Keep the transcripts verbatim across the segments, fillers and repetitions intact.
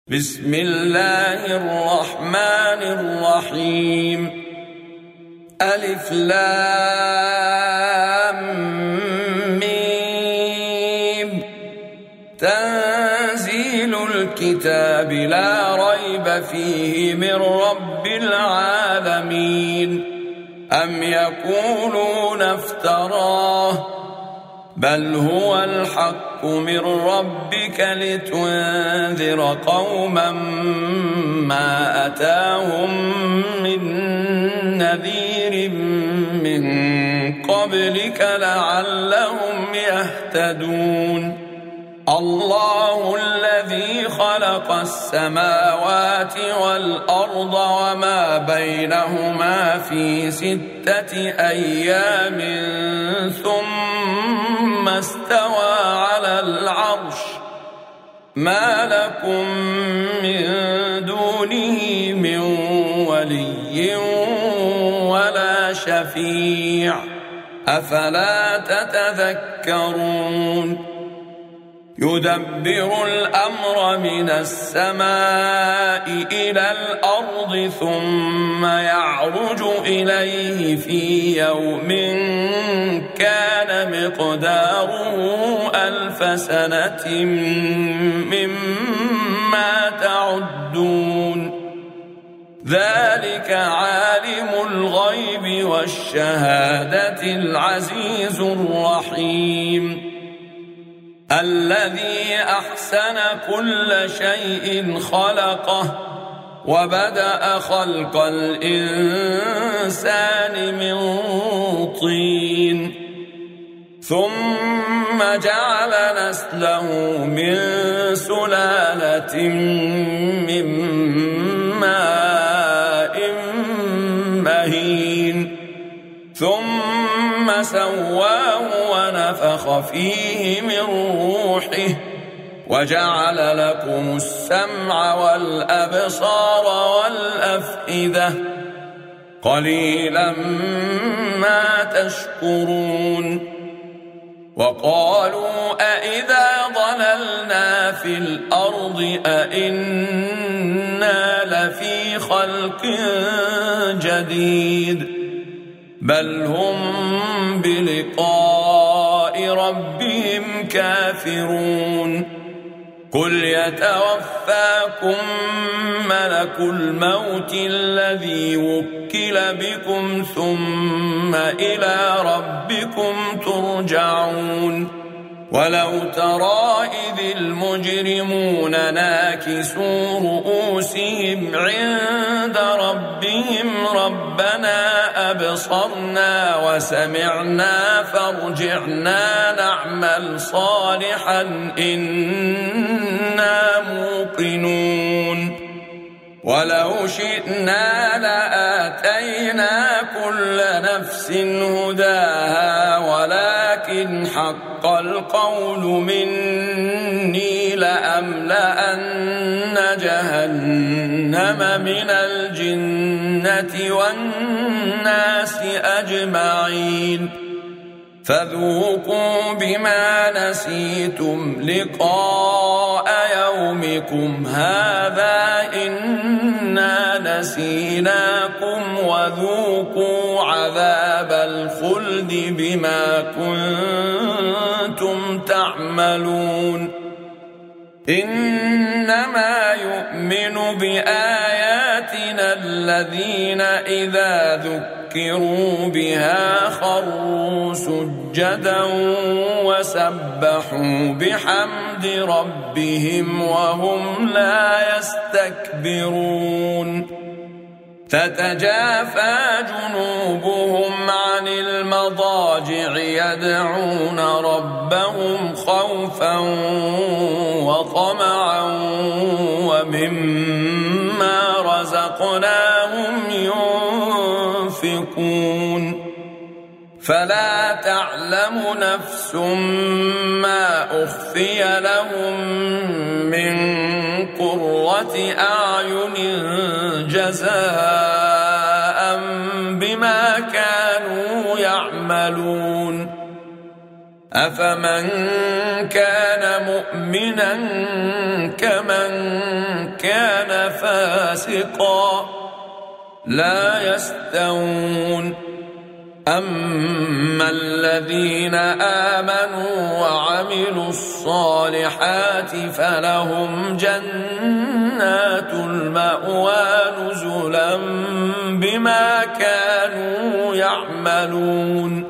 بسم الله الرحمن الرحيم. ألف لام ميم. تنزيل الكتاب لا ريب فيه من رب العالمين. أم يقولون افتراه بل هو الحق من ربك لتنذر قوما ما أتاهم من نذير من قبلك لعلهم يهتدون. الله الذي خلق السماوات والأرض وما بينهما في ستة أيام ثم استوى على العرش ما لكم من دونه من ولي ولا شفيع أفلا تتذكرون. يدبر الأمر من السماء إلى الأرض ثم يعرج إليه في يوم كان مقداره ألف سنة مما تعدون. ذلك عالم الغيب والشهادة العزيز الرحيم. الذي أحسن كل شيء خلقه وبدأ خلق الإنسان من طين ثم جعل نسله من سلالة من ماء مهين ثم سواه ونفخ فيه من روحه وجعل لكم السمع والأبصار والأفئدة قليلا ما تشكرون. وقالوا أإذا ضللنا في الأرض أإنا لفي خلق جديد بل هم بلقاء ربهم كافرون. قل يتوفاكم ملك الموت الذي وكل بكم ثم إلى ربكم ترجعون. ولو ترى إذ المجرمون ناكسوا رؤوسهم عند ربهم ربنا أبصرنا وسمعنا فارجعنا نعمل صالحا إنا موقنون. ولو شئنا لآتينا كل نفس هداها ولكن حق القول مني لأملأن جهنم من الجنة والناس أجمعين. فذوقوا بما نسيتم لقاء يومكم هذا إنا نسيناكم وذوقوا عذاب الخلد بما كنتم تعملون. إنما يؤمن بآياتنا الذين إذا ذكروا بها خروا سجدا وسبحوا بحمد ربهم وهم لا يستكبرون. تتجافى جنوبهم عن المضاجع يدعون ربهم خوفا وطمعا ومما رزقناهم ينفقون. فلا تعلم نفس ما أخفي لهم من قرة أعين جزاء بما كانوا يعملون. أفمن كان مؤمنا كمن كان فاسقا لا يستوون. أما الذين آمنوا وعملوا الصالحات فلهم جنات المأوى نزلا بما كانوا يعملون.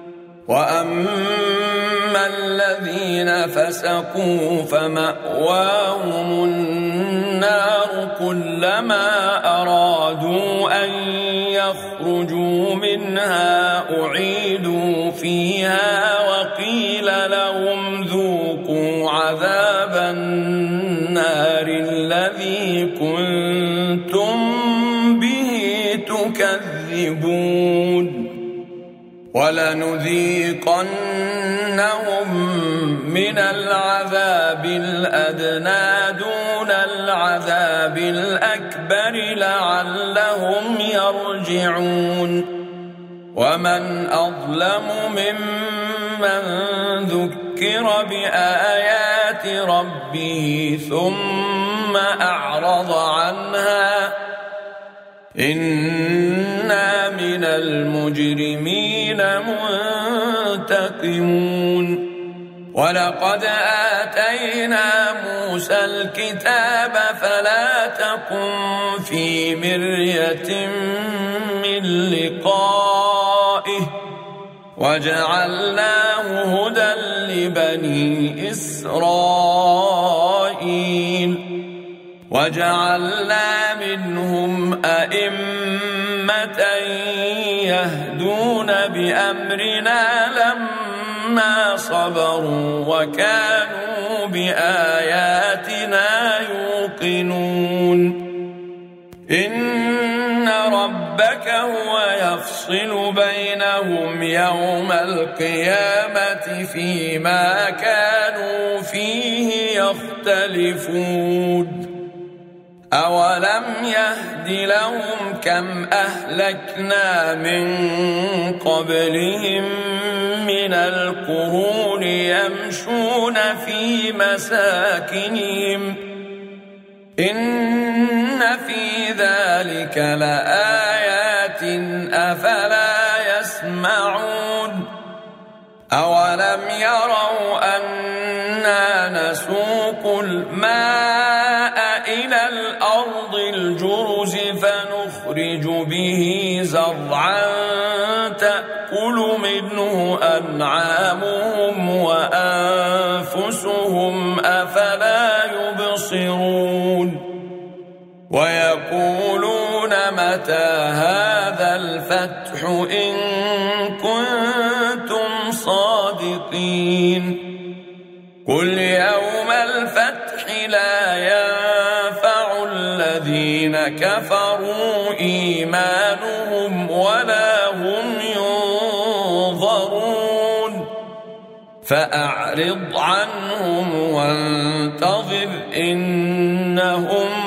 وأما الذين فسقوا فمأواهم النار كلما أرادوا أن يخرجوا منها أعيدوا فيها وقيل لهم ذوقوا عذاب النار الذي كنتم به تكذبون. ولنذيقنهم من العذاب الأدنى دون العذاب الأكبر لعلهم يرجعون. ومن أظلم ممن ذكر بآيات ربه ثم أعرض عنها إنا من المجرمين منتقمون. ولقد آتينا موسى الكتاب فلا تكن في مرية من لقائه وجعلناه هدى لبني إسرائيل وجعلنا منهم أئمة يهدون بأمرنا لما صبروا وكانوا بآياتنا يوقنون. إن ربك هو يفصل بينهم يوم القيامة فيما كانوا فيه يختلفون. أولم يهد لهم كم أهلكنا من قبلهم من القرون يمشون في مساكنهم إن في ذلك لآيات أفلا يسمعون. أولم يروا أنا نسوق الماء إلى الأرض الجرز فنخرج به زرعا تأكل منه أنعامهم وأنفسهم أفلا يبصرون. ويقولون متى هذا الفتح إن كنتم صادقين. قل يوم الفتح لا ينفع الذين كفروا إيمانهم ولا هم ينظرون. فأعرض عنهم وانتظر إنهم